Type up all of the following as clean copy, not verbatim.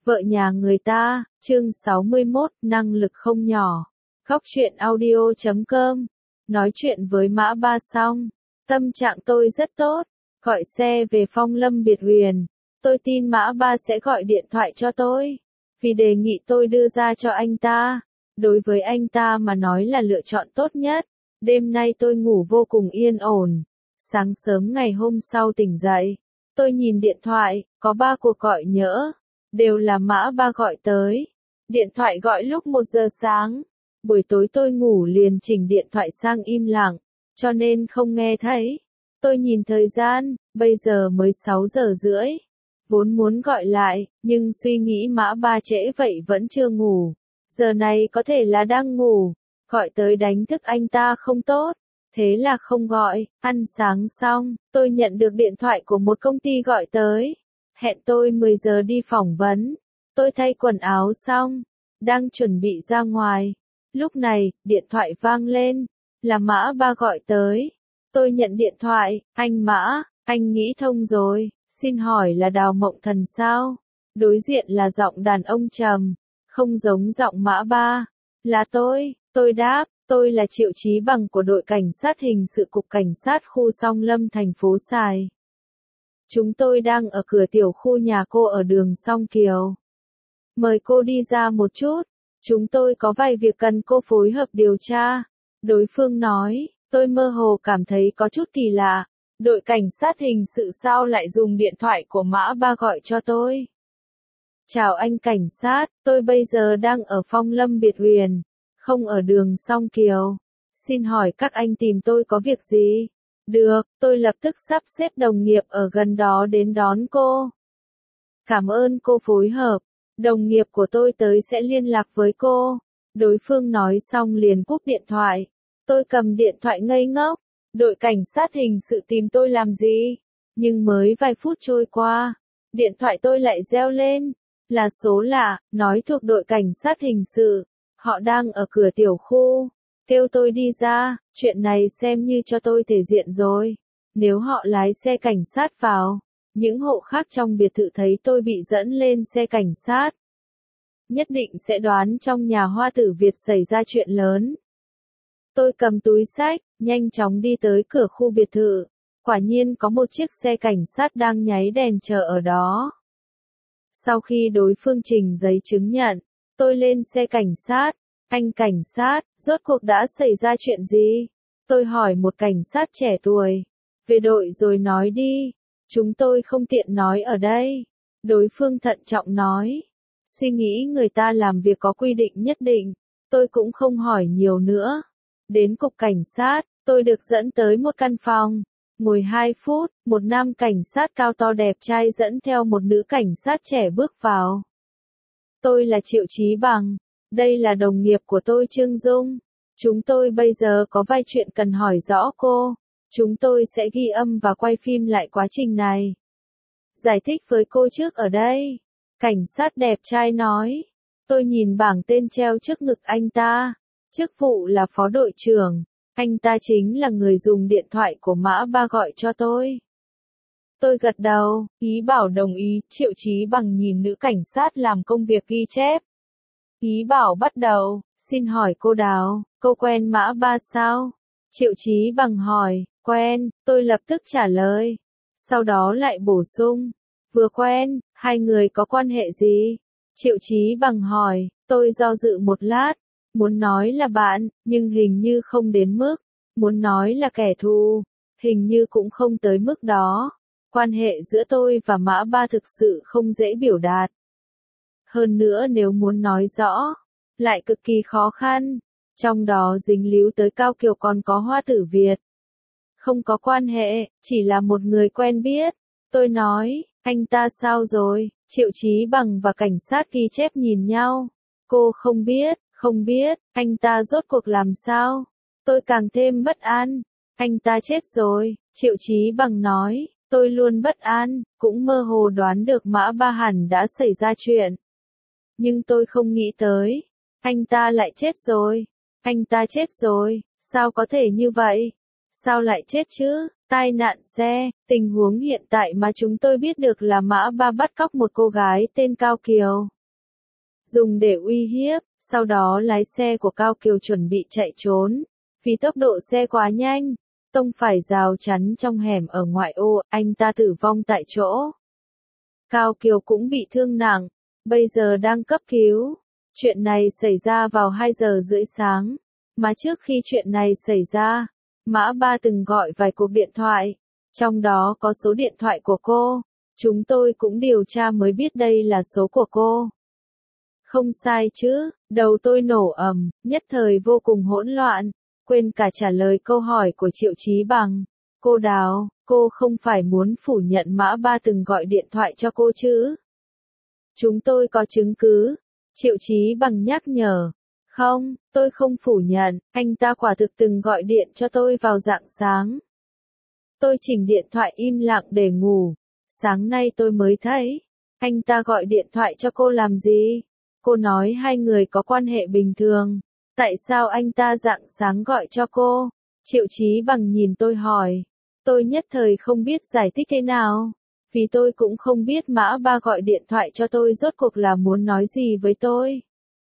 Vợ nhà người ta, chương 61, năng lực không nhỏ. Góc truyện audio.com. Nói chuyện với Mã Ba xong, tâm trạng tôi rất tốt, gọi xe về Phong Lâm Biệt Huyền. Tôi tin Mã Ba sẽ gọi điện thoại cho tôi, vì đề nghị tôi đưa ra cho anh ta. Đối với anh ta mà nói là lựa chọn tốt nhất. Đêm nay tôi ngủ vô cùng yên ổn. Sáng sớm ngày hôm sau tỉnh dậy, tôi nhìn điện thoại, có 3 cuộc gọi nhỡ. Đều là Mã Ba gọi tới. Điện thoại gọi lúc 1 giờ sáng. Buổi tối tôi ngủ liền chỉnh điện thoại sang im lặng, cho nên không nghe thấy. Tôi nhìn thời gian, bây giờ mới 6 giờ rưỡi. Vốn muốn gọi lại, nhưng suy nghĩ Mã Ba trễ vậy vẫn chưa ngủ. Giờ này có thể là đang ngủ. Gọi tới đánh thức anh ta không tốt. Thế là không gọi. Ăn sáng xong, tôi nhận được điện thoại của một công ty gọi tới. Hẹn tôi 10 giờ đi phỏng vấn. Tôi thay quần áo xong, đang chuẩn bị ra ngoài. Lúc này, điện thoại vang lên, là Mã Ba gọi tới. Tôi nhận điện thoại, anh Mã, anh nghĩ thông rồi, xin hỏi là Đào Mộng Thần sao? Đối diện là giọng đàn ông trầm, không giống giọng Mã Ba. Là tôi đáp, tôi là Triệu Chí Bằng của đội cảnh sát hình sự cục cảnh sát khu Song Lâm thành phố Sài. Chúng tôi đang ở cửa tiểu khu nhà cô ở đường Song Kiều. Mời cô đi ra một chút, chúng tôi có vài việc cần cô phối hợp điều tra. Đối phương nói, tôi mơ hồ cảm thấy có chút kỳ lạ. Đội cảnh sát hình sự sao lại dùng điện thoại của Mã Ba gọi cho tôi? Chào anh cảnh sát, tôi bây giờ đang ở Phong Lâm Biệt Huyền, không ở đường Song Kiều. Xin hỏi các anh tìm tôi có việc gì? Được, tôi lập tức sắp xếp đồng nghiệp ở gần đó đến đón cô. Cảm ơn cô phối hợp. Đồng nghiệp của tôi tới sẽ liên lạc với cô. Đối phương nói xong liền cúp điện thoại. Tôi cầm điện thoại ngây ngốc. Đội cảnh sát hình sự tìm tôi làm gì? Nhưng mới vài phút trôi qua, điện thoại tôi lại reo lên. Là số lạ, nói thuộc đội cảnh sát hình sự. Họ đang ở cửa tiểu khu. Kêu tôi đi ra, chuyện này xem như cho tôi thể diện rồi. Nếu họ lái xe cảnh sát vào, những hộ khác trong biệt thự thấy tôi bị dẫn lên xe cảnh sát, nhất định sẽ đoán trong nhà Hoa Tử Việt xảy ra chuyện lớn. Tôi cầm túi xách, nhanh chóng đi tới cửa khu biệt thự. Quả nhiên có một chiếc xe cảnh sát đang nháy đèn chờ ở đó. Sau khi đối phương trình giấy chứng nhận, tôi lên xe cảnh sát. Anh cảnh sát, rốt cuộc đã xảy ra chuyện gì? Tôi hỏi một cảnh sát trẻ tuổi. Về đội rồi nói đi. Chúng tôi không tiện nói ở đây. Đối phương thận trọng nói. Suy nghĩ người ta làm việc có quy định nhất định. Tôi cũng không hỏi nhiều nữa. Đến cục cảnh sát, tôi được dẫn tới một căn phòng. Ngồi 2 phút, một nam cảnh sát cao to đẹp trai dẫn theo một nữ cảnh sát trẻ bước vào. Tôi là Triệu Chí Bằng. Đây là đồng nghiệp của tôi Trương Dung. Chúng tôi bây giờ có vài chuyện cần hỏi rõ cô. Chúng tôi sẽ ghi âm và quay phim lại quá trình này. Giải thích với cô trước ở đây. Cảnh sát đẹp trai nói. Tôi nhìn bảng tên treo trước ngực anh ta. Chức vụ là phó đội trưởng. Anh ta chính là người dùng điện thoại của Mã Ba gọi cho tôi. Tôi gật đầu, ý bảo đồng ý. Triệu Chí Bằng nhìn nữ cảnh sát làm công việc ghi chép. Ý bảo bắt đầu, xin hỏi cô Đào, cô quen Mã Ba sao? Triệu Chí Bằng hỏi, quen, tôi lập tức trả lời. Sau đó lại bổ sung, vừa quen, hai người có quan hệ gì? Triệu Chí Bằng hỏi, tôi do dự một lát, muốn nói là bạn, nhưng hình như không đến mức, muốn nói là kẻ thù, hình như cũng không tới mức đó. Quan hệ giữa tôi và Mã Ba thực sự không dễ biểu đạt. Hơn nữa nếu muốn nói rõ, lại cực kỳ khó khăn, trong đó dính líu tới Cao Kiều còn có Hoa Tử Việt. Không có quan hệ, chỉ là một người quen biết. Tôi nói, anh ta sao rồi? Triệu Chí Bằng và cảnh sát ghi chép nhìn nhau. Cô không biết, anh ta rốt cuộc làm sao? Tôi càng thêm bất an. Anh ta chết rồi, Triệu Chí Bằng nói, tôi luôn bất an, cũng mơ hồ đoán được Mã Ba hẳn đã xảy ra chuyện. Nhưng tôi không nghĩ tới, anh ta lại chết rồi. Anh ta chết rồi, sao có thể như vậy? Sao lại chết chứ? Tai nạn xe, tình huống hiện tại mà chúng tôi biết được là Mã Ba bắt cóc một cô gái tên Cao Kiều. Dùng để uy hiếp, sau đó lái xe của Cao Kiều chuẩn bị chạy trốn. Vì tốc độ xe quá nhanh, tông phải rào chắn trong hẻm ở ngoại ô, anh ta tử vong tại chỗ. Cao Kiều cũng bị thương nặng, bây giờ đang cấp cứu. Chuyện này xảy ra vào 2 giờ rưỡi sáng. Mà trước khi chuyện này xảy ra, Mã Ba từng gọi vài cuộc điện thoại, trong đó có số điện thoại của cô. Chúng tôi cũng điều tra mới biết đây là số của cô. Không sai chứ, đầu tôi nổ ầm, nhất thời vô cùng hỗn loạn, quên cả trả lời câu hỏi của Triệu Chí Bằng. Cô Đào, cô không phải muốn phủ nhận Mã Ba từng gọi điện thoại cho cô chứ? Chúng tôi có chứng cứ. Triệu Chí Bằng nhắc nhở. Không, tôi không phủ nhận, anh ta quả thực từng gọi điện cho tôi vào rạng sáng. Tôi chỉnh điện thoại im lặng để ngủ. Sáng nay tôi mới thấy. Anh ta gọi điện thoại cho cô làm gì? Cô nói hai người có quan hệ bình thường. Tại sao anh ta rạng sáng gọi cho cô? Triệu Chí Bằng nhìn tôi hỏi. Tôi nhất thời không biết giải thích thế nào. Vì tôi cũng không biết Mã Ba gọi điện thoại cho tôi rốt cuộc là muốn nói gì với tôi.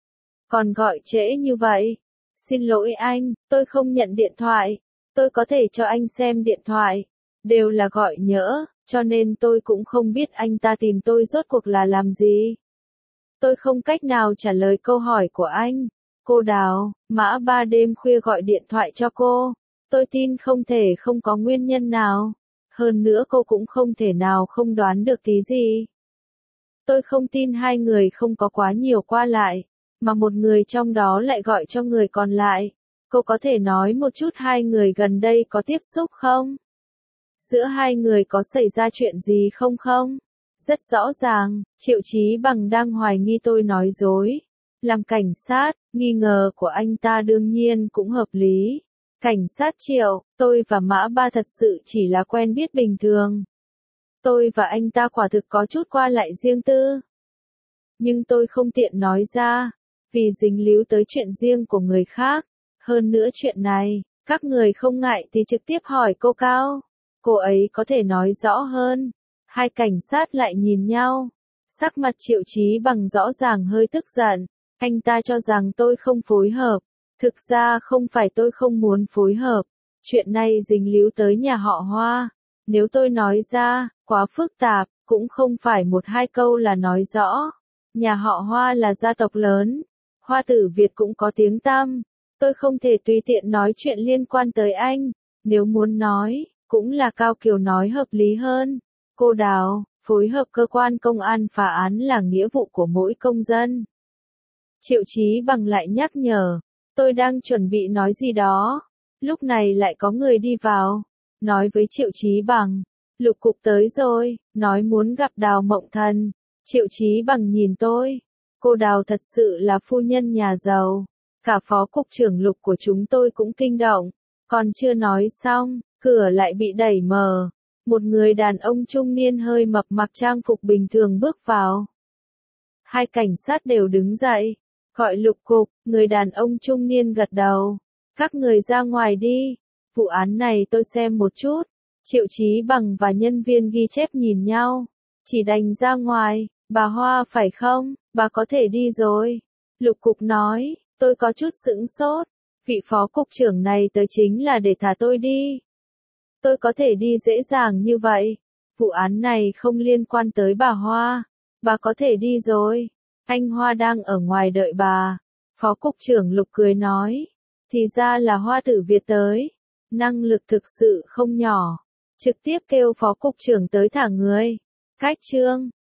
Còn gọi trễ như vậy. Xin lỗi anh, tôi không nhận điện thoại. Tôi có thể cho anh xem điện thoại. Đều là gọi nhỡ, cho nên tôi cũng không biết anh ta tìm tôi rốt cuộc là làm gì. Tôi không cách nào trả lời câu hỏi của anh. Cô Đào, Mã Ba đêm khuya gọi điện thoại cho cô. Tôi tin không thể không có nguyên nhân nào. Hơn nữa cô cũng không thể nào không đoán được tí gì. Tôi không tin hai người không có quá nhiều qua lại, mà một người trong đó lại gọi cho người còn lại. Cô có thể nói một chút hai người gần đây có tiếp xúc không? Giữa hai người có xảy ra chuyện gì không không? Rất rõ ràng, Triệu Chí Bằng đang hoài nghi tôi nói dối. Làm cảnh sát, nghi ngờ của anh ta đương nhiên cũng hợp lý. Cảnh sát Triệu, tôi và Mã Ba thật sự chỉ là quen biết bình thường. Tôi và anh ta quả thực có chút qua lại riêng tư. Nhưng tôi không tiện nói ra, vì dính líu tới chuyện riêng của người khác. Hơn nữa chuyện này, các người không ngại thì trực tiếp hỏi cô Cao. Cô ấy có thể nói rõ hơn. Hai cảnh sát lại nhìn nhau. Sắc mặt Triệu Chí Bằng rõ ràng hơi tức giận. Anh ta cho rằng tôi không phối hợp. Thực ra không phải tôi không muốn phối hợp. Chuyện này dính líu tới nhà họ Hoa. Nếu tôi nói ra, quá phức tạp, cũng không phải một hai câu là nói rõ. Nhà họ Hoa là gia tộc lớn. Hoa tử Việt cũng có tiếng tăm. Tôi không thể tùy tiện nói chuyện liên quan tới anh. Nếu muốn nói, cũng là Cao Kiều nói hợp lý hơn. Cô Đào, phối hợp cơ quan công an phá án là nghĩa vụ của mỗi công dân. Triệu Chí Bằng lại nhắc nhở. Tôi đang chuẩn bị nói gì đó. Lúc này lại có người đi vào. Nói với Triệu Chí Bằng. Lục cục tới rồi, nói muốn gặp Đào Mộng Thần. Triệu Chí Bằng nhìn tôi. Cô Đào thật sự là phu nhân nhà giàu. Cả phó cục trưởng Lục của chúng tôi cũng kinh động. Còn chưa nói xong, cửa lại bị đẩy mở. Một người đàn ông trung niên hơi mập mặc trang phục bình thường bước vào. Hai cảnh sát đều đứng dậy. Gọi Lục cục, người đàn ông trung niên gật đầu. Các người ra ngoài đi. Vụ án này tôi xem một chút. Triệu Chí Bằng và nhân viên ghi chép nhìn nhau. Chỉ đành ra ngoài. Bà Hoa phải không? Bà có thể đi rồi. Lục cục nói. Tôi có chút sững sốt. Vị phó cục trưởng này tới chính là để thả tôi đi. Tôi có thể đi dễ dàng như vậy. Vụ án này không liên quan tới bà Hoa. Bà có thể đi rồi. Anh Hoa đang ở ngoài đợi bà. Phó cục trưởng Lục cười nói. Thì ra là Hoa tử Việt tới. Năng lực thực sự không nhỏ. Trực tiếp kêu phó cục trưởng tới thả người. Cách chương.